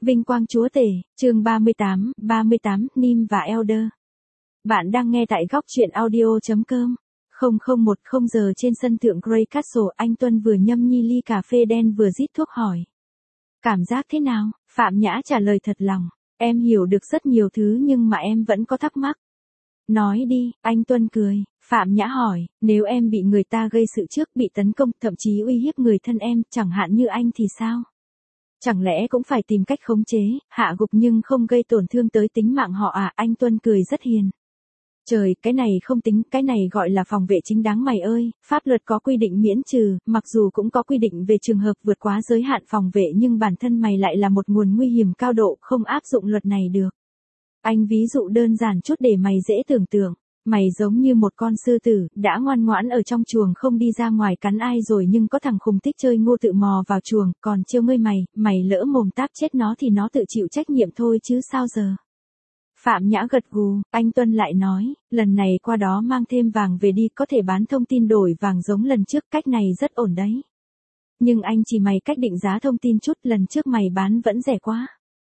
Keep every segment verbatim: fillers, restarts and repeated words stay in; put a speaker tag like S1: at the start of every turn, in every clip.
S1: Vinh quang chúa tể, chương ba mươi tám, ba mươi tám, Nim và Elder. Bạn đang nghe tại góc truyện audio chấm com. không không một không giờ trên sân thượng Grey Castle, anh Tuân vừa nhâm nhi ly cà phê đen vừa rít thuốc hỏi. Cảm giác thế nào? Phạm Nhã trả lời thật lòng. Em hiểu được rất nhiều thứ nhưng mà em vẫn có thắc mắc. Nói đi, anh Tuân cười. Phạm Nhã hỏi, nếu em bị người ta gây sự trước, bị tấn công, thậm chí uy hiếp người thân em, chẳng hạn như anh thì sao? Chẳng lẽ cũng phải tìm cách khống chế, hạ gục nhưng không gây tổn thương tới tính mạng họ à? Anh Tuân cười rất hiền. Trời, cái này không tính, cái này gọi là phòng vệ chính đáng mày ơi, pháp luật có quy định miễn trừ, mặc dù cũng có quy định về trường hợp vượt quá giới hạn phòng vệ nhưng bản thân mày lại là một nguồn nguy hiểm cao độ, không áp dụng luật này được. Anh ví dụ đơn giản chút để mày dễ tưởng tượng. Mày giống như một con sư tử, đã ngoan ngoãn ở trong chuồng không đi ra ngoài cắn ai rồi nhưng có thằng khùng thích chơi ngu tự mò vào chuồng, còn trêu ngươi mày, mày lỡ mồm táp chết nó thì nó tự chịu trách nhiệm thôi chứ sao giờ. Phạm Nhã gật gù, anh Tuân lại nói, lần này qua đó mang thêm vàng về đi, có thể bán thông tin đổi vàng giống lần trước, cách này rất ổn đấy. Nhưng anh chỉ mày cách định giá thông tin chút, lần trước mày bán vẫn rẻ quá.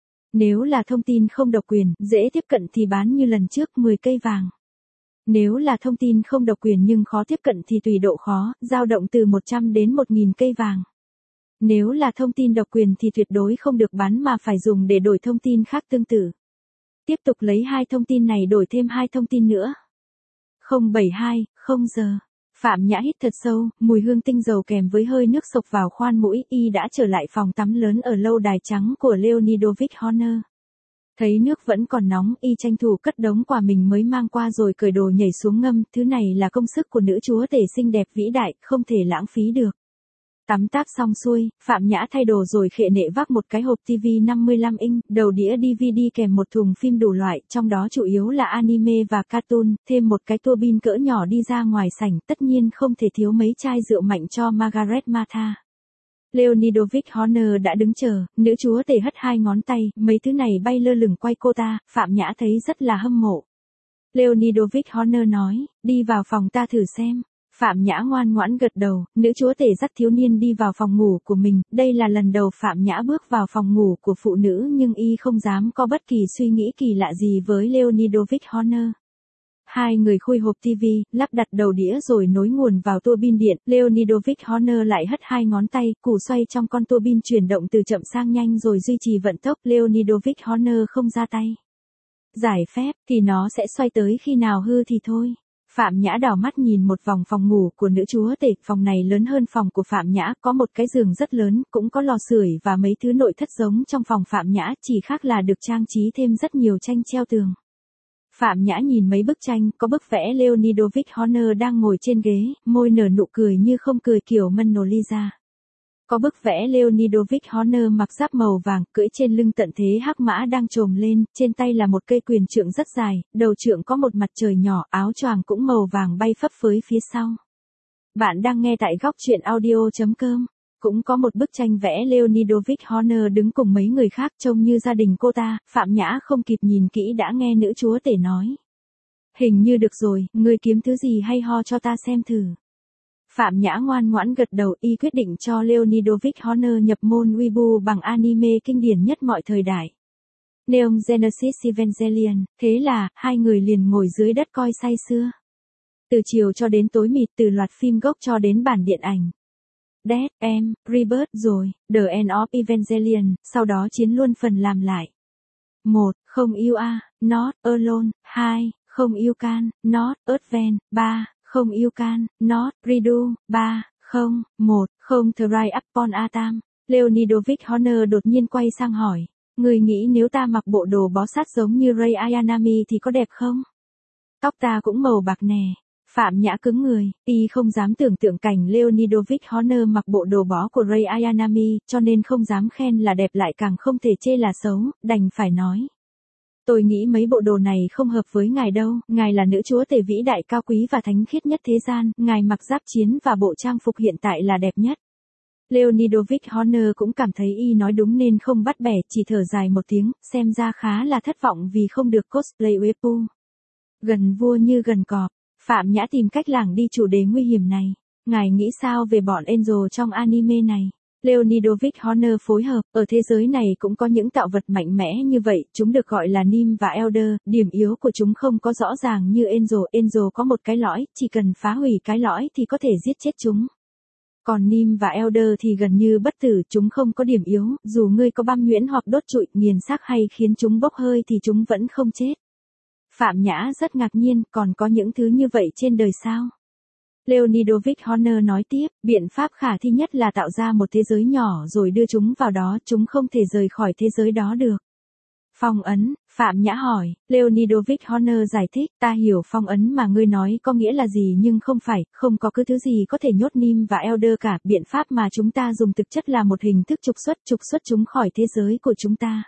S1: Nếu là thông tin không độc quyền, dễ tiếp cận thì bán như lần trước mười cây vàng. Nếu là thông tin không độc quyền nhưng khó tiếp cận thì tùy độ khó, dao động từ một trăm đến một nghìn cây vàng. Nếu là thông tin độc quyền thì tuyệt đối không được bán mà phải dùng để đổi thông tin khác tương tự. Tiếp tục lấy hai thông tin này đổi thêm hai thông tin nữa. không bảy hai, không giờ. Phạm Nhã hít thật sâu, mùi hương tinh dầu kèm với hơi nước sộc vào khoan mũi, y đã trở lại phòng tắm lớn ở lâu đài trắng của Leonidovich Horner. Thấy nước vẫn còn nóng, y tranh thủ cất đống quà mình mới mang qua rồi cởi đồ nhảy xuống ngâm, thứ này là công sức của nữ chúa tể xinh đẹp vĩ đại, không thể lãng phí được. Tắm tác xong xuôi, Phạm Nhã thay đồ rồi khệ nệ vác một cái hộp ti vi năm mươi lăm inch, đầu đĩa đê vê đê kèm một thùng phim đủ loại, trong đó chủ yếu là anime và cartoon, thêm một cái tua bin cỡ nhỏ đi ra ngoài sảnh, tất nhiên không thể thiếu mấy chai rượu mạnh cho Margaret Martha. Leonidovich Horner đã đứng chờ, nữ chúa tể hất hai ngón tay, mấy thứ này bay lơ lửng quay cô ta, Phạm Nhã thấy rất là hâm mộ. Leonidovich Horner nói, đi vào phòng ta thử xem. Phạm Nhã ngoan ngoãn gật đầu, nữ chúa tể dắt thiếu niên đi vào phòng ngủ của mình, đây là lần đầu Phạm Nhã bước vào phòng ngủ của phụ nữ nhưng y không dám có bất kỳ suy nghĩ kỳ lạ gì với Leonidovich Horner. Hai người khui hộp ti vi, lắp đặt đầu đĩa rồi nối nguồn vào tua bin điện, Leonidovich Horner lại hất hai ngón tay, củ xoay trong con tua bin chuyển động từ chậm sang nhanh rồi duy trì vận tốc, Leonidovich Horner không ra tay. Giải phép, thì nó sẽ xoay tới khi nào hư thì thôi. Phạm Nhã đảo mắt nhìn một vòng phòng ngủ của nữ chúa tể, phòng này lớn hơn phòng của Phạm Nhã, có một cái giường rất lớn, cũng có lò sưởi và mấy thứ nội thất giống trong phòng Phạm Nhã, chỉ khác là được trang trí thêm rất nhiều tranh treo tường. Phạm Nhã nhìn mấy bức tranh, có bức vẽ Leonidovich Horner đang ngồi trên ghế, môi nở nụ cười như không cười kiểu Mona Lisa. Có bức vẽ Leonidovich Horner mặc giáp màu vàng, cưỡi trên lưng tận thế hắc mã đang trồm lên, trên tay là một cây quyền trượng rất dài, đầu trượng có một mặt trời nhỏ, áo choàng cũng màu vàng bay phấp phới phía sau. Bạn đang nghe tại góc truyện audio chấm com. Cũng có một bức tranh vẽ Leonidovich Horner đứng cùng mấy người khác trông như gia đình cô ta, Phạm Nhã không kịp nhìn kỹ đã nghe nữ chúa tể nói. Hình như được rồi, ngươi kiếm thứ gì hay ho cho ta xem thử. Phạm Nhã ngoan ngoãn gật đầu, y quyết định cho Leonidovich Horner nhập môn Weibo bằng anime kinh điển nhất mọi thời đại. Neon Genesis Evangelion, thế là, hai người liền ngồi dưới đất coi say sưa. Từ chiều cho đến tối mịt, từ loạt phim gốc cho đến bản điện ảnh. Death, em, Rebirth rồi, The End of Evangelion, sau đó chiến luôn phần làm lại. một. Không yêu a, Not Alone. hai. Không yêu Can, Not Advent. ba. Không yêu Can, Not Redo. ba. Không, một. Không Try Upon a Time. Leonidovich Horner đột nhiên quay sang hỏi, người nghĩ nếu ta mặc bộ đồ bó sát giống như Rei Ayanami thì có đẹp không? Tóc ta cũng màu bạc nè. Phạm Nhã cứng người, y không dám tưởng tượng cảnh Leonidovich Horner mặc bộ đồ bó của Rei Ayanami, cho nên không dám khen là đẹp lại càng không thể chê là xấu, đành phải nói. Tôi nghĩ mấy bộ đồ này không hợp với ngài đâu, ngài là nữ chúa tể vĩ đại cao quý và thánh khiết nhất thế gian, ngài mặc giáp chiến và bộ trang phục hiện tại là đẹp nhất. Leonidovich Horner cũng cảm thấy y nói đúng nên không bắt bẻ, chỉ thở dài một tiếng, xem ra khá là thất vọng vì không được cosplay Weibo. Gần vua như gần cọp. Phạm Nhã tìm cách lảng đi chủ đề nguy hiểm này. Ngài nghĩ sao về bọn Angel trong anime này? Leonidovich Horner phối hợp, ở thế giới này cũng có những tạo vật mạnh mẽ như vậy, chúng được gọi là Nim và Elder, điểm yếu của chúng không có rõ ràng như Angel, Angel có một cái lõi, chỉ cần phá hủy cái lõi thì có thể giết chết chúng. Còn Nim và Elder thì gần như bất tử, chúng không có điểm yếu, dù ngươi có băm nhuyễn hoặc đốt trụi, nghiền xác hay khiến chúng bốc hơi thì chúng vẫn không chết. Phạm Nhã rất ngạc nhiên, còn có những thứ như vậy trên đời sao? Leonidovich Horner nói tiếp, biện pháp khả thi nhất là tạo ra một thế giới nhỏ rồi đưa chúng vào đó, chúng không thể rời khỏi thế giới đó được. Phong ấn, Phạm Nhã hỏi, Leonidovich Horner giải thích, ta hiểu phong ấn mà ngươi nói có nghĩa là gì nhưng không phải, không có cứ thứ gì có thể nhốt Nim và Elder cả, biện pháp mà chúng ta dùng thực chất là một hình thức trục xuất, trục xuất chúng khỏi thế giới của chúng ta.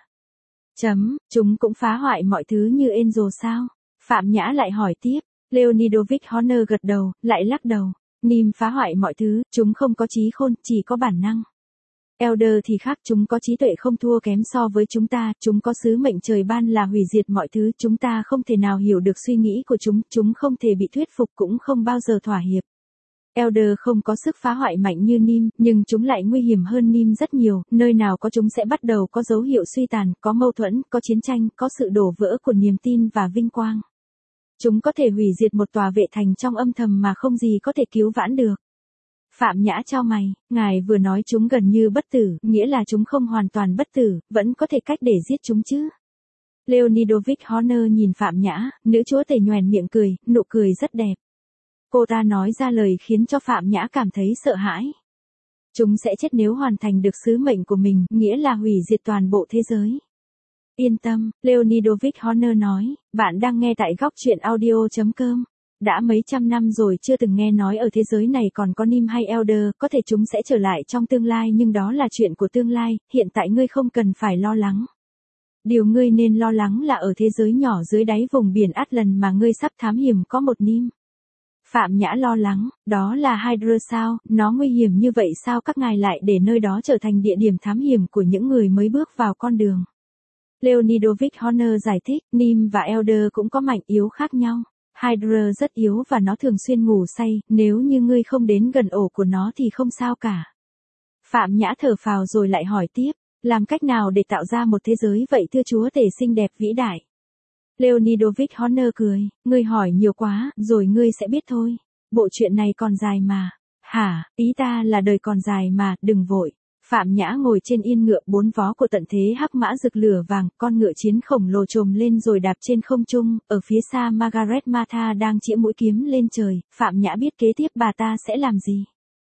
S1: Chấm, chúng cũng phá hoại mọi thứ như Angel sao? Phạm Nhã lại hỏi tiếp. Leonidovich Horner gật đầu, lại lắc đầu. Nim phá hoại mọi thứ, chúng không có trí khôn, chỉ có bản năng. Elder thì khác, chúng có trí tuệ không thua kém so với chúng ta, chúng có sứ mệnh trời ban là hủy diệt mọi thứ, chúng ta không thể nào hiểu được suy nghĩ của chúng, chúng không thể bị thuyết phục cũng không bao giờ thỏa hiệp. Elder không có sức phá hoại mạnh như Nim, nhưng chúng lại nguy hiểm hơn Nim rất nhiều, nơi nào có chúng sẽ bắt đầu có dấu hiệu suy tàn, có mâu thuẫn, có chiến tranh, có sự đổ vỡ của niềm tin và vinh quang. Chúng có thể hủy diệt một tòa vệ thành trong âm thầm mà không gì có thể cứu vãn được. Phạm Nhã chau mày, ngài vừa nói chúng gần như bất tử, nghĩa là chúng không hoàn toàn bất tử, vẫn có thể cách để giết chúng chứ. Leonidovich Horner nhìn Phạm Nhã, nữ chúa tể nhoẻn miệng cười, nụ cười rất đẹp. Cô ta nói ra lời khiến cho Phạm Nhã cảm thấy sợ hãi. Chúng sẽ chết nếu hoàn thành được sứ mệnh của mình, nghĩa là hủy diệt toàn bộ thế giới. Yên tâm, Leonidovich Horner nói, bạn đang nghe tại góc truyện audio chấm com. Đã mấy trăm năm rồi chưa từng nghe nói ở thế giới này còn có Nim hay Elder, có thể chúng sẽ trở lại trong tương lai nhưng đó là chuyện của tương lai, hiện tại ngươi không cần phải lo lắng. Điều ngươi nên lo lắng là ở thế giới nhỏ dưới đáy vùng biển Atlant mà ngươi sắp thám hiểm có một Nim. Phạm Nhã lo lắng, đó là Hydra sao, nó nguy hiểm như vậy sao các ngài lại để nơi đó trở thành địa điểm thám hiểm của những người mới bước vào con đường. Leonidovich Horner giải thích, Nim và Elder cũng có mạnh yếu khác nhau. Hydra rất yếu và nó thường xuyên ngủ say, nếu như ngươi không đến gần ổ của nó thì không sao cả. Phạm Nhã thở phào rồi lại hỏi tiếp, làm cách nào để tạo ra một thế giới vậy thưa chúa tể xinh đẹp vĩ đại? Leonidovich Horner cười, ngươi hỏi nhiều quá, rồi ngươi sẽ biết thôi. Bộ chuyện này còn dài mà. Hả, ý ta là đời còn dài mà, đừng vội. Phạm Nhã ngồi trên yên ngựa bốn vó của tận thế hắc mã rực lửa vàng, con ngựa chiến khổng lồ trồm lên rồi đạp trên không trung, ở phía xa Margaret Martha đang chĩa mũi kiếm lên trời, Phạm Nhã biết kế tiếp bà ta sẽ làm gì.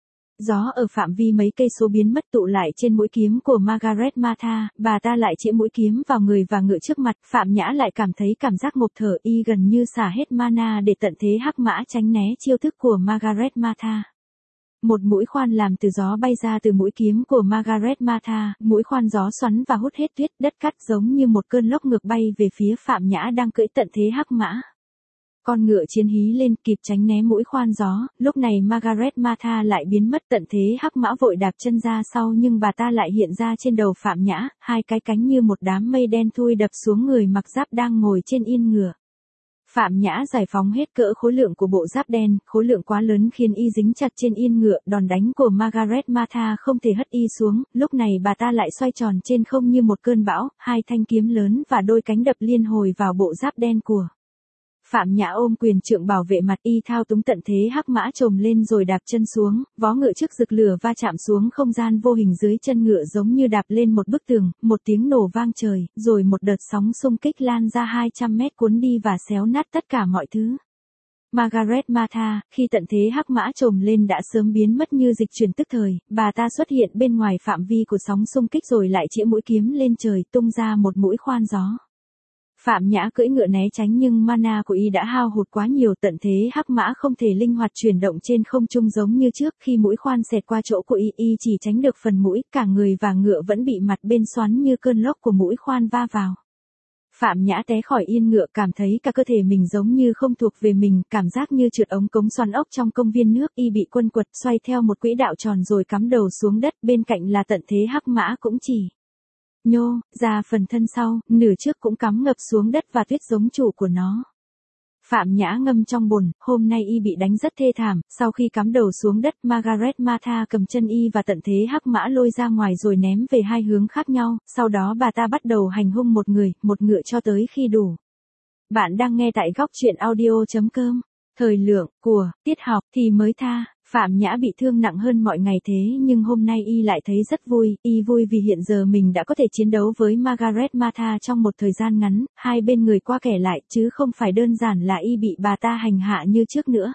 S1: Gió ở phạm vi mấy cây số biến mất tụ lại trên mũi kiếm của Margaret Martha, bà ta lại chĩa mũi kiếm vào người và ngựa trước mặt, Phạm Nhã lại cảm thấy cảm giác ngộp thở y gần như xả hết mana để tận thế hắc mã tránh né chiêu thức của Margaret Martha. Một mũi khoan làm từ gió bay ra từ mũi kiếm của Margaret Martha, mũi khoan gió xoắn và hút hết tuyết đất cát giống như một cơn lốc ngược bay về phía Phạm Nhã đang cưỡi tận thế hắc mã. Con ngựa chiến hí lên kịp tránh né mũi khoan gió, lúc này Margaret Martha lại biến mất tận thế hắc mã vội đạp chân ra sau nhưng bà ta lại hiện ra trên đầu Phạm Nhã, hai cái cánh như một đám mây đen thui đập xuống người mặc giáp đang ngồi trên yên ngựa. Phạm Nhã giải phóng hết cỡ khối lượng của bộ giáp đen, khối lượng quá lớn khiến y dính chặt trên yên ngựa, đòn đánh của Margaret Martha không thể hất y xuống, lúc này bà ta lại xoay tròn trên không như một cơn bão, hai thanh kiếm lớn và đôi cánh đập liên hồi vào bộ giáp đen của Phạm Nhã ôm quyền trượng bảo vệ mặt y thao túng tận thế hắc mã trồm lên rồi đạp chân xuống, vó ngựa trước rực lửa va chạm xuống không gian vô hình dưới chân ngựa giống như đạp lên một bức tường, một tiếng nổ vang trời, rồi một đợt sóng xung kích lan ra hai trăm mét cuốn đi và xéo nát tất cả mọi thứ. Margaret Martha, khi tận thế hắc mã trồm lên đã sớm biến mất như dịch chuyển tức thời, bà ta xuất hiện bên ngoài phạm vi của sóng xung kích rồi lại chĩa mũi kiếm lên trời tung ra một mũi khoan gió. Phạm Nhã cưỡi ngựa né tránh nhưng mana của y đã hao hụt quá nhiều, tận thế hắc mã không thể linh hoạt chuyển động trên không trung giống như trước, khi mũi khoan xẹt qua chỗ của y, y chỉ tránh được phần mũi, cả người và ngựa vẫn bị mặt bên xoắn như cơn lốc của mũi khoan va vào. Phạm Nhã té khỏi yên ngựa, cảm thấy cả cơ thể mình giống như không thuộc về mình, cảm giác như trượt ống cống xoắn ốc trong công viên nước, y bị quần quật xoay theo một quỹ đạo tròn rồi cắm đầu xuống đất, bên cạnh là tận thế hắc mã cũng chỉ nhô ra phần thân sau, nửa trước cũng cắm ngập xuống đất và tuyết giống chủ của nó. Phạm Nhã ngâm trong bồn, hôm nay y bị đánh rất thê thảm, sau khi cắm đầu xuống đất Margaret Martha cầm chân y và tận thế hắc mã lôi ra ngoài rồi ném về hai hướng khác nhau, sau đó bà ta bắt đầu hành hung một người, một ngựa cho tới khi đủ. Bạn đang nghe tại góc truyện audio.com. Thời lượng, của, tiết học thì mới tha. Phạm Nhã bị thương nặng hơn mọi ngày thế nhưng hôm nay y lại thấy rất vui, y vui vì hiện giờ mình đã có thể chiến đấu với Margaret Martha trong một thời gian ngắn, hai bên người qua kẻ lại chứ không phải đơn giản là y bị bà ta hành hạ như trước nữa.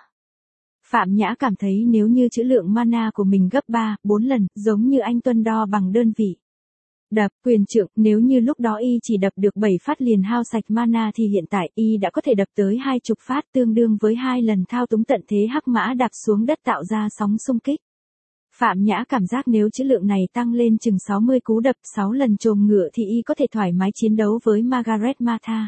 S1: Phạm Nhã cảm thấy nếu như trữ lượng mana của mình gấp ba, bốn lần, giống như anh Tuân đo bằng đơn vị. Đập, quyền trượng, nếu như lúc đó y chỉ đập được bảy phát liền hao sạch mana thì hiện tại y đã có thể đập tới hai chục phát tương đương với hai lần thao túng tận thế hắc mã đạp xuống đất tạo ra sóng xung kích. Phạm Nhã cảm giác nếu trữ lượng này tăng lên chừng sáu mươi cú đập sáu lần chồm ngựa thì y có thể thoải mái chiến đấu với Margaret Martha.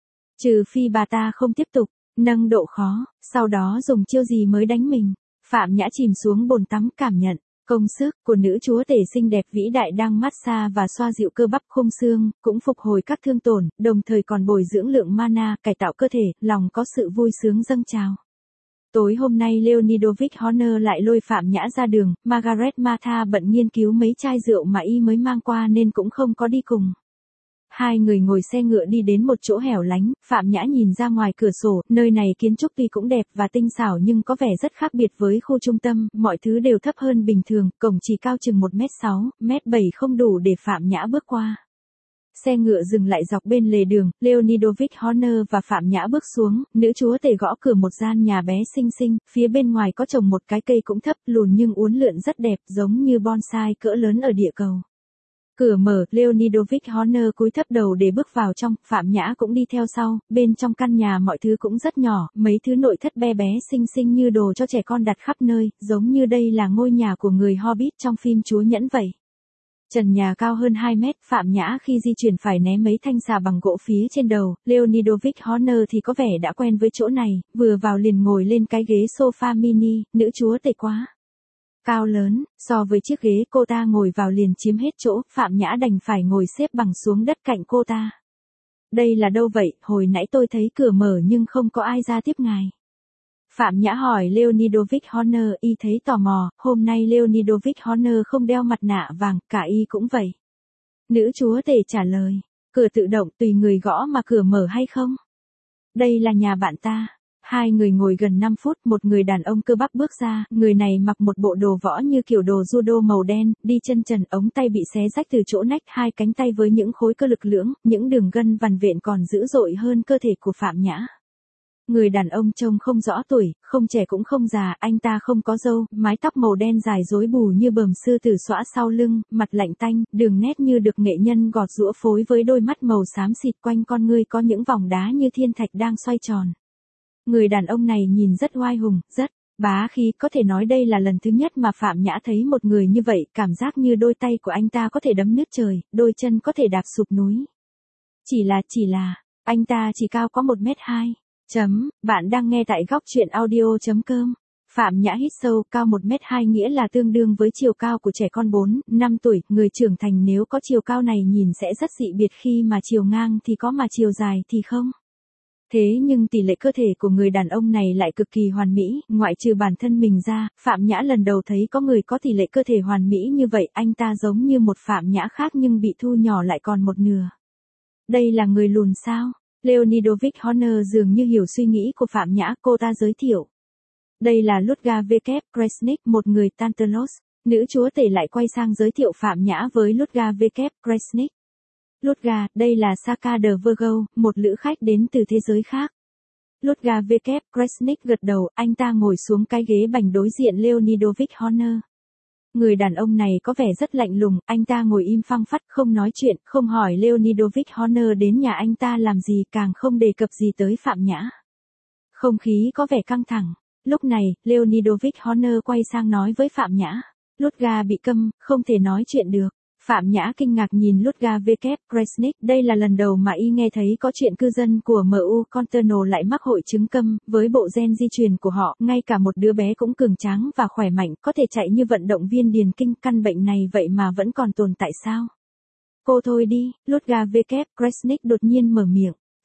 S1: Trừ phi bà ta không tiếp tục nâng độ khó, sau đó dùng chiêu gì mới đánh mình. Phạm Nhã chìm xuống bồn tắm cảm nhận công sức của nữ chúa tể xinh đẹp vĩ đại đang massage và xoa dịu cơ bắp khung xương, cũng phục hồi các thương tổn, đồng thời còn bồi dưỡng lượng mana, cải tạo cơ thể, lòng có sự vui sướng dâng trào. Tối hôm nay Leonidovich Horner lại lôi Phạm Nhã ra đường, Margaret Martha bận nghiên cứu mấy chai rượu mà y mới mang qua nên cũng không có đi cùng. Hai người ngồi xe ngựa đi đến một chỗ hẻo lánh, Phạm Nhã nhìn ra ngoài cửa sổ, nơi này kiến trúc tuy cũng đẹp và tinh xảo nhưng có vẻ rất khác biệt với khu trung tâm, mọi thứ đều thấp hơn bình thường, cổng chỉ cao chừng một mét sáu, mét bảy không đủ để Phạm Nhã bước qua. Xe ngựa dừng lại dọc bên lề đường, Leonidovich Horner và Phạm Nhã bước xuống, nữ chúa tể gõ cửa một gian nhà bé xinh xinh, phía bên ngoài có trồng một cái cây cũng thấp, lùn nhưng uốn lượn rất đẹp, giống như bonsai cỡ lớn ở địa cầu. Cửa mở, Leonidovich Horner cúi thấp đầu để bước vào trong, Phạm Nhã cũng đi theo sau, bên trong căn nhà mọi thứ cũng rất nhỏ, mấy thứ nội thất be bé xinh xinh như đồ cho trẻ con đặt khắp nơi, giống như đây là ngôi nhà của người Hobbit trong phim Chúa Nhẫn vậy. Trần nhà cao hơn hai mét, Phạm Nhã khi di chuyển phải né mấy thanh xà bằng gỗ phía trên đầu, Leonidovich Horner thì có vẻ đã quen với chỗ này, vừa vào liền ngồi lên cái ghế sofa mini, nữ chúa tể quá cao lớn, so với chiếc ghế cô ta ngồi vào liền chiếm hết chỗ, Phạm Nhã đành phải ngồi xếp bằng xuống đất cạnh cô ta. Đây là đâu vậy, hồi nãy tôi thấy cửa mở nhưng không có ai ra tiếp ngài. Phạm Nhã hỏi Leonidovich Horner, y thấy tò mò, hôm nay Leonidovich Horner không đeo mặt nạ vàng, cả y cũng vậy. Nữ chúa tể trả lời, cửa tự động tùy người gõ mà cửa mở hay không. Đây là nhà bạn ta. Hai người ngồi gần năm phút, một người đàn ông cơ bắp bước ra, người này mặc một bộ đồ võ như kiểu đồ judo màu đen, đi chân trần, ống tay bị xé rách từ chỗ nách, hai cánh tay với những khối cơ lực lưỡng, những đường gân vằn vện còn dữ dội hơn cơ thể của Phạm Nhã. Người đàn ông trông không rõ tuổi, không trẻ cũng không già, anh ta không có râu, mái tóc màu đen dài rối bù như bờm sư tử xõa sau lưng, mặt lạnh tanh, đường nét như được nghệ nhân gọt giũa phối với đôi mắt màu xám xịt, quanh con ngươi có những vòng đá như thiên thạch đang xoay tròn. Người đàn ông này nhìn rất oai hùng, rất bá khí, có thể nói đây là lần thứ nhất mà Phạm Nhã thấy một người như vậy, cảm giác như đôi tay của anh ta có thể đấm nứt trời, đôi chân có thể đạp sụp núi. Chỉ là, chỉ là, anh ta chỉ cao có một mét hai. Chấm, bạn đang nghe tại góc truyện audio.com. Phạm Nhã hít sâu, cao một mét hai nghĩa là tương đương với chiều cao của trẻ con bốn, năm tuổi, người trưởng thành nếu có chiều cao này nhìn sẽ rất dị biệt khi mà chiều ngang thì có mà chiều dài thì không. Thế nhưng tỷ lệ cơ thể của người đàn ông này lại cực kỳ hoàn mỹ, ngoại trừ bản thân mình ra, Phạm Nhã lần đầu thấy có người có tỷ lệ cơ thể hoàn mỹ như vậy, anh ta giống như một Phạm Nhã khác nhưng bị thu nhỏ lại còn một nửa. Đây là người lùn sao? Leonidovich Horner dường như hiểu suy nghĩ của Phạm Nhã, cô ta giới thiệu. Đây là Ludga V. Kresnik, một người Tantalos. Nữ chúa tể lại quay sang giới thiệu Phạm Nhã với Ludga V. Kresnik. Ludga, đây là Saka de Virgo, một lữ khách đến từ thế giới khác. Ludga V. Kresnik gật đầu, anh ta ngồi xuống cái ghế bành đối diện Leonidovich Horner. Người đàn ông này có vẻ rất lạnh lùng, anh ta ngồi im phăng phắt, không nói chuyện, không hỏi Leonidovich Horner đến nhà anh ta làm gì, càng không đề cập gì tới Phạm Nhã. Không khí có vẻ căng thẳng. Lúc này, Leonidovich Horner quay sang nói với Phạm Nhã. Ludga bị câm, không thể nói chuyện được. Phạm Nhã kinh ngạc nhìn Ludga V. Kresnik, đây là lần đầu mà y nghe thấy có chuyện cư dân của em u Continental lại mắc hội chứng câm, với bộ gen di truyền của họ, ngay cả một đứa bé cũng cường tráng và khỏe mạnh, có thể chạy như vận động viên điền kinh, căn bệnh này vậy mà vẫn còn tồn tại sao? Cô thôi đi, Ludga V. Kresnik đột nhiên mở miệng.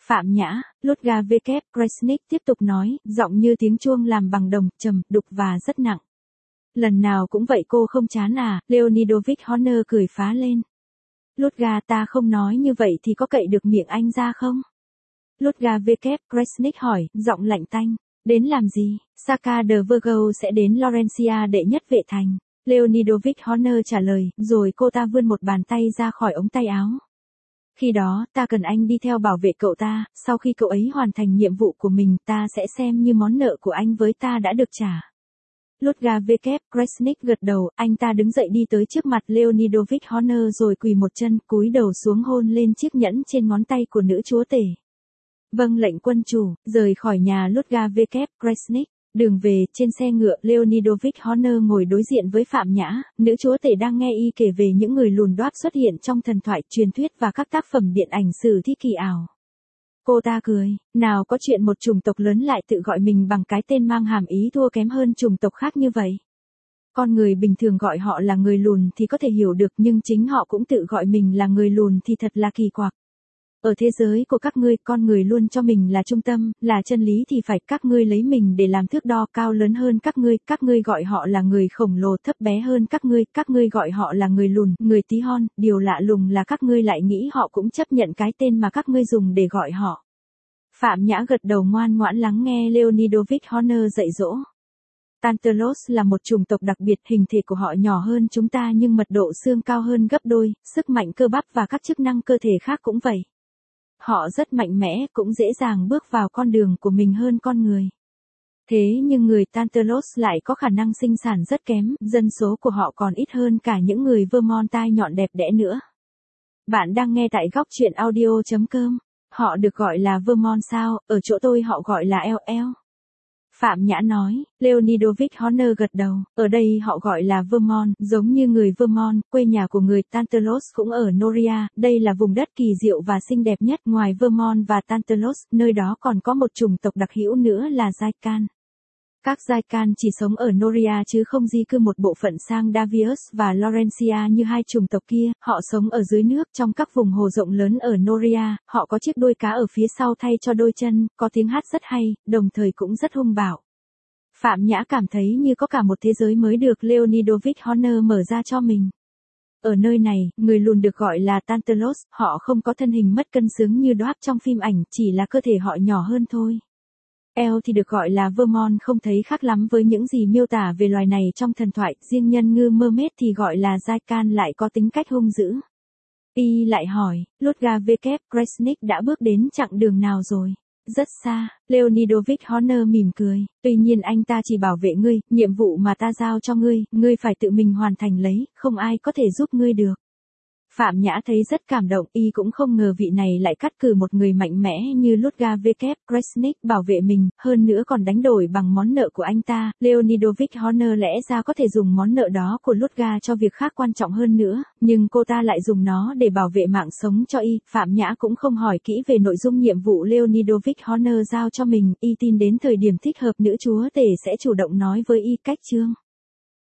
S1: Phạm Nhã, Ludwig V. Kresnik tiếp tục nói, giọng như tiếng chuông làm bằng đồng, trầm, đục và rất nặng. Lần nào cũng vậy cô không chán à, Leonidovich Horner cười phá lên. Ludwig, ta không nói như vậy thì có cậy được miệng anh ra không? Ludwig V. Kresnik hỏi, giọng lạnh tanh. Đến làm gì? Saka de Virgo sẽ đến Laurentia đệ nhất vệ thành. Leonidovich Horner trả lời, rồi cô ta vươn một bàn tay ra khỏi ống tay áo. Khi đó, ta cần anh đi theo bảo vệ cậu ta, sau khi cậu ấy hoàn thành nhiệm vụ của mình, ta sẽ xem như món nợ của anh với ta đã được trả. Ludwig V. Kresnik gật đầu, anh ta đứng dậy đi tới trước mặt Leonidovich Horner rồi quỳ một chân, cúi đầu xuống hôn lên chiếc nhẫn trên ngón tay của nữ chúa tể. Vâng lệnh quân chủ, rời khỏi nhà Ludwig V. Kresnik. Đường về, trên xe ngựa, Leonidovich Horner ngồi đối diện với Phạm Nhã, nữ chúa tể đang nghe y kể về những người lùn đoác xuất hiện trong thần thoại, truyền thuyết và các tác phẩm điện ảnh sử thi kỳ ảo. Cô ta cười, nào có chuyện một chủng tộc lớn lại tự gọi mình bằng cái tên mang hàm ý thua kém hơn chủng tộc khác như vậy. Con người bình thường gọi họ là người lùn thì có thể hiểu được, nhưng chính họ cũng tự gọi mình là người lùn thì thật là kỳ quặc. Ở thế giới của các ngươi, con người luôn cho mình là trung tâm, là chân lý thì phải, các ngươi lấy mình để làm thước đo, cao lớn hơn các ngươi, các ngươi gọi họ là người khổng lồ, thấp bé hơn các ngươi, các ngươi gọi họ là người lùn, người tí hon, điều lạ lùng là các ngươi lại nghĩ họ cũng chấp nhận cái tên mà các ngươi dùng để gọi họ. Phạm Nhã gật đầu ngoan ngoãn lắng nghe Leonidovich Horner dạy dỗ. Tantalos là một chủng tộc đặc biệt, hình thể của họ nhỏ hơn chúng ta nhưng mật độ xương cao hơn gấp đôi, sức mạnh cơ bắp và các chức năng cơ thể khác cũng vậy. Họ rất mạnh mẽ, cũng dễ dàng bước vào con đường của mình hơn con người. Thế nhưng người Tantalos lại có khả năng sinh sản rất kém, dân số của họ còn ít hơn cả những người Vermont tai nhọn đẹp đẽ nữa. Bạn đang nghe tại góc truyện audio chấm com. Họ được gọi là Vermont sao, ở chỗ tôi họ gọi là lờ lờ. Phạm Nhã nói, Leonidovich Horner gật đầu, ở đây họ gọi là Vermont, giống như người Vermont, quê nhà của người Tantalos cũng ở Noria, đây là vùng đất kỳ diệu và xinh đẹp nhất ngoài Vermont và Tantalos, nơi đó còn có một chủng tộc đặc hữu nữa là Zaikan. Các Zaikan chỉ sống ở Noria chứ không di cư một bộ phận sang Davius và Laurentia như hai chủng tộc kia, họ sống ở dưới nước trong các vùng hồ rộng lớn ở Noria, họ có chiếc đuôi cá ở phía sau thay cho đôi chân, có tiếng hát rất hay, đồng thời cũng rất hung bạo. Phạm Nhã cảm thấy như có cả một thế giới mới được Leonidovich Horner mở ra cho mình. Ở nơi này, người lùn được gọi là Tantalos, họ không có thân hình mất cân xứng như Dwarf trong phim ảnh, chỉ là cơ thể họ nhỏ hơn thôi. Eo thì được gọi là Vermont, không thấy khác lắm với những gì miêu tả về loài này trong thần thoại, riêng nhân ngư Mermaid thì gọi là Zaikan lại có tính cách hung dữ. Y lại hỏi, Ludwig V. Kresnik đã bước đến chặng đường nào rồi? Rất xa, Leonidovich Horner mỉm cười, tuy nhiên anh ta chỉ bảo vệ ngươi, nhiệm vụ mà ta giao cho ngươi, ngươi phải tự mình hoàn thành lấy, không ai có thể giúp ngươi được. Phạm Nhã thấy rất cảm động, y cũng không ngờ vị này lại cắt cử một người mạnh mẽ như Ludwig V. Kresnik bảo vệ mình, hơn nữa còn đánh đổi bằng món nợ của anh ta. Leonidovich Horner lẽ ra có thể dùng món nợ đó của Ludwig cho việc khác quan trọng hơn nữa, nhưng cô ta lại dùng nó để bảo vệ mạng sống cho y. Phạm Nhã cũng không hỏi kỹ về nội dung nhiệm vụ Leonidovich Horner giao cho mình, y tin đến thời điểm thích hợp nữ chúa tể sẽ chủ động nói với y cách chương.